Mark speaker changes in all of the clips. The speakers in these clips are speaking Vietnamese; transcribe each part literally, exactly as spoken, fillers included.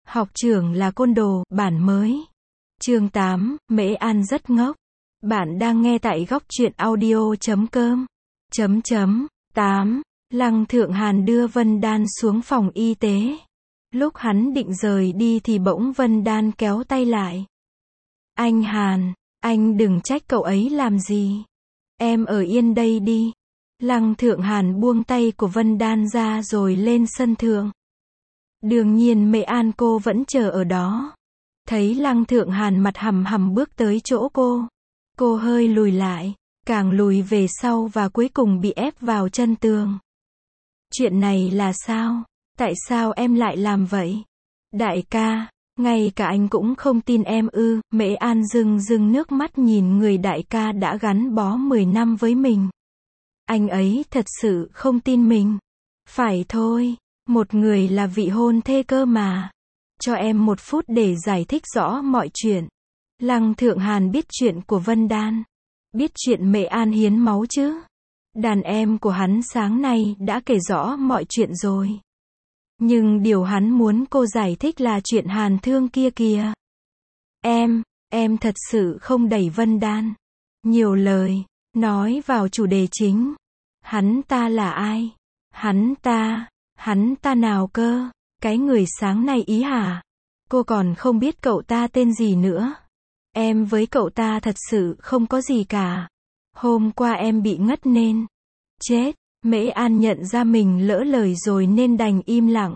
Speaker 1: Học trưởng là côn đồ, bản mới. Chương tám, Mễ An rất ngốc. Bạn đang nghe tại góc truyện audio chấm com. Chấm chấm. tám. Lăng Thượng Hàn đưa Vân Đan xuống phòng y tế. Lúc hắn định rời đi thì bỗng Vân Đan kéo tay lại. Anh Hàn, anh đừng trách cậu ấy làm gì. Em ở yên đây đi. Lăng Thượng Hàn buông tay của Vân Đan ra rồi lên sân thượng. Đương nhiên Mễ An cô vẫn chờ ở đó. Thấy Lăng Thượng Hàn mặt hầm hầm bước tới chỗ cô. Cô hơi lùi lại, càng lùi về sau và cuối cùng bị ép vào chân tường. Chuyện này là sao? Tại sao em lại làm vậy? Đại ca, ngay cả anh cũng không tin em ư? Mễ An rưng rưng nước mắt nhìn người đại ca đã gắn bó mười năm với mình. Anh ấy thật sự không tin mình. Phải thôi, một người là vị hôn thê cơ mà. Cho em một phút để giải thích rõ mọi chuyện. Lăng Thượng Hàn biết chuyện của Vân Đan. Biết chuyện Mễ An hiến máu chứ. Đàn em của hắn sáng nay đã kể rõ mọi chuyện rồi. Nhưng điều hắn muốn cô giải thích là chuyện Hàn Thương kia kìa. Em, em thật sự không đẩy Vân Đan. Nhiều lời, nói vào chủ đề chính. Hắn ta là ai? Hắn ta, hắn ta nào cơ? Cái người sáng nay ý hả? Cô còn không biết cậu ta tên gì nữa. Em với cậu ta thật sự không có gì cả. Hôm qua em bị ngất nên. Chết, Mễ An nhận ra mình lỡ lời rồi nên đành im lặng.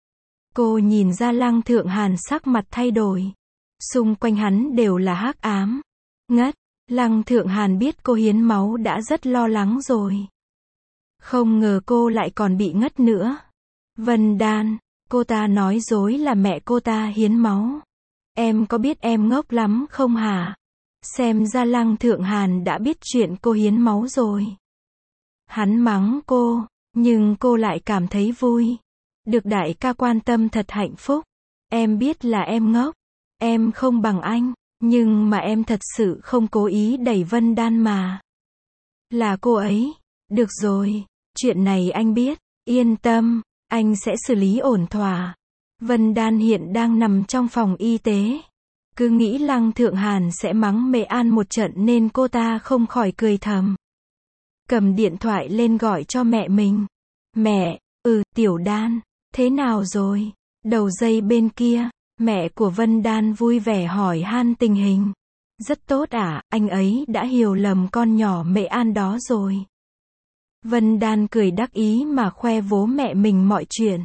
Speaker 1: Cô nhìn ra Lăng Thượng Hàn sắc mặt thay đổi. Xung quanh hắn đều là hắc ám. Ngất, Lăng Thượng Hàn biết cô hiến máu đã rất lo lắng rồi. Không ngờ cô lại còn bị ngất nữa. Vân Đan, cô ta nói dối là mẹ cô ta hiến máu. Em có biết em ngốc lắm không hả? Xem ra Lăng Thượng Hàn đã biết chuyện cô hiến máu rồi. Hắn mắng cô, nhưng cô lại cảm thấy vui. Được đại ca quan tâm thật hạnh phúc. Em biết là em ngốc. Em không bằng anh, nhưng mà em thật sự không cố ý đẩy Vân Đan mà. Là cô ấy. Được rồi, chuyện này anh biết. Yên tâm, anh sẽ xử lý ổn thỏa. Vân Đan hiện đang nằm trong phòng y tế. Cứ nghĩ Lăng Thượng Hàn sẽ mắng Mễ An một trận nên cô ta không khỏi cười thầm. Cầm điện thoại lên gọi cho mẹ mình. Mẹ, ừ, Tiểu Đan, thế nào rồi? Đầu dây bên kia, mẹ của Vân Đan vui vẻ hỏi han tình hình. Rất tốt ạ, à, anh ấy đã hiểu lầm con nhỏ Mễ An đó rồi. Vân Đan cười đắc ý mà khoe vố mẹ mình mọi chuyện.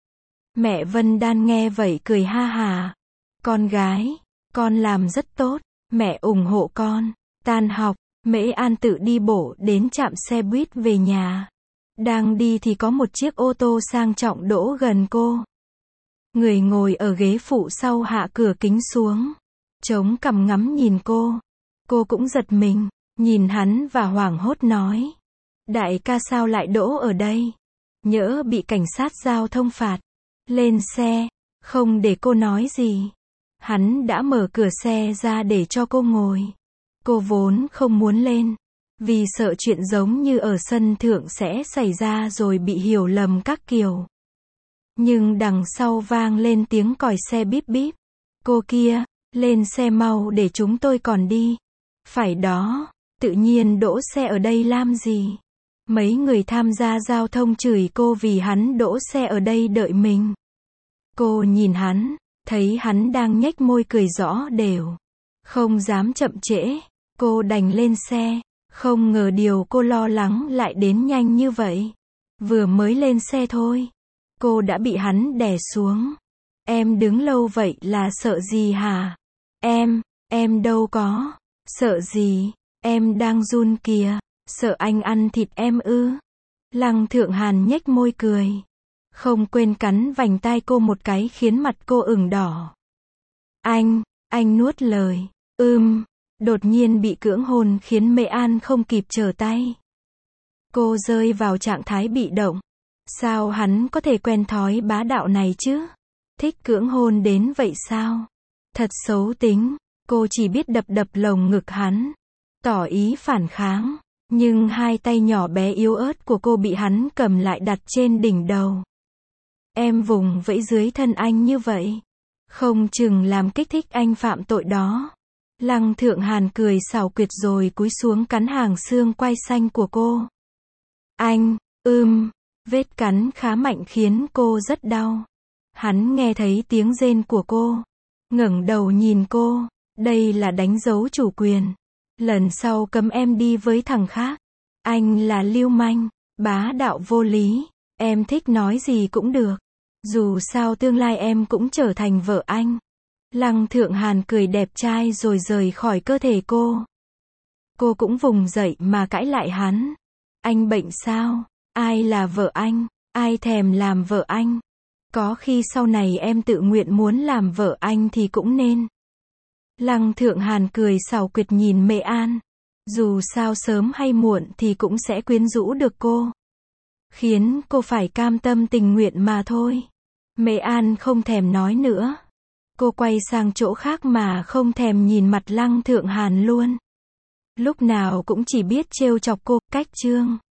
Speaker 1: Mẹ Vân Đan nghe vậy cười ha hà. Con gái, con làm rất tốt, mẹ ủng hộ con. Tan học, Mễ An tự đi bộ đến trạm xe buýt về nhà. Đang đi thì có một chiếc ô tô sang trọng đỗ gần cô. Người ngồi ở ghế phụ sau hạ cửa kính xuống. Chống cằm ngắm nhìn cô. Cô cũng giật mình, nhìn hắn và hoảng hốt nói. Đại ca sao lại đỗ ở đây? Nhỡ bị cảnh sát giao thông phạt. Lên xe, không để cô nói gì. Hắn đã mở cửa xe ra để cho cô ngồi. Cô vốn không muốn lên, vì sợ chuyện giống như ở sân thượng sẽ xảy ra rồi bị hiểu lầm các kiểu. Nhưng đằng sau vang lên tiếng còi xe bíp bíp. Cô kia, lên xe mau để chúng tôi còn đi. Phải đó, tự nhiên đỗ xe ở đây làm gì? Mấy người tham gia giao thông chửi cô vì hắn đỗ xe ở đây đợi mình. Cô nhìn hắn, thấy hắn đang nhếch môi cười rõ đều. Không dám chậm trễ, cô đành lên xe. Không ngờ điều cô lo lắng lại đến nhanh như vậy. Vừa mới lên xe thôi, cô đã bị hắn đè xuống. Em đứng lâu vậy là sợ gì hả? Em, em đâu có. Sợ gì? Em đang run kìa. Sợ anh ăn thịt em ư? Lăng Thượng Hàn nhếch môi cười. Không quên cắn vành tai cô một cái khiến mặt cô ửng đỏ. Anh, anh nuốt lời. Ưm, đột nhiên bị cưỡng hôn khiến Mễ An không kịp trở tay. Cô rơi vào trạng thái bị động. Sao hắn có thể quen thói bá đạo này chứ? Thích cưỡng hôn đến vậy sao? Thật xấu tính. Cô chỉ biết đập đập lồng ngực hắn. Tỏ ý phản kháng. Nhưng hai tay nhỏ bé yếu ớt của cô bị hắn cầm lại đặt trên đỉnh đầu. Em vùng vẫy dưới thân anh như vậy. Không chừng làm kích thích anh phạm tội đó. Lăng Thượng Hàn cười xảo quyệt rồi cúi xuống cắn hàng xương quai xanh của cô. Anh, ưm, vết cắn khá mạnh khiến cô rất đau. Hắn nghe thấy tiếng rên của cô. Ngẩng đầu nhìn cô. Đây là đánh dấu chủ quyền. Lần sau cấm em đi với thằng khác. Anh là lưu manh, bá đạo vô lý. Em thích nói gì cũng được. Dù sao tương lai em cũng trở thành vợ anh. Lăng Thượng Hàn cười đẹp trai rồi rời khỏi cơ thể cô. Cô cũng vùng dậy mà cãi lại hắn. Anh bệnh sao? Ai là vợ anh? Ai thèm làm vợ anh? Có khi sau này em tự nguyện muốn làm vợ anh thì cũng nên. Lăng Thượng Hàn cười xảo quyệt nhìn Mễ An. Dù sao sớm hay muộn thì cũng sẽ quyến rũ được cô. Khiến cô phải cam tâm tình nguyện mà thôi. Mễ An không thèm nói nữa. Cô quay sang chỗ khác mà không thèm nhìn mặt Lăng Thượng Hàn luôn. Lúc nào cũng chỉ biết trêu chọc cô, cách chương.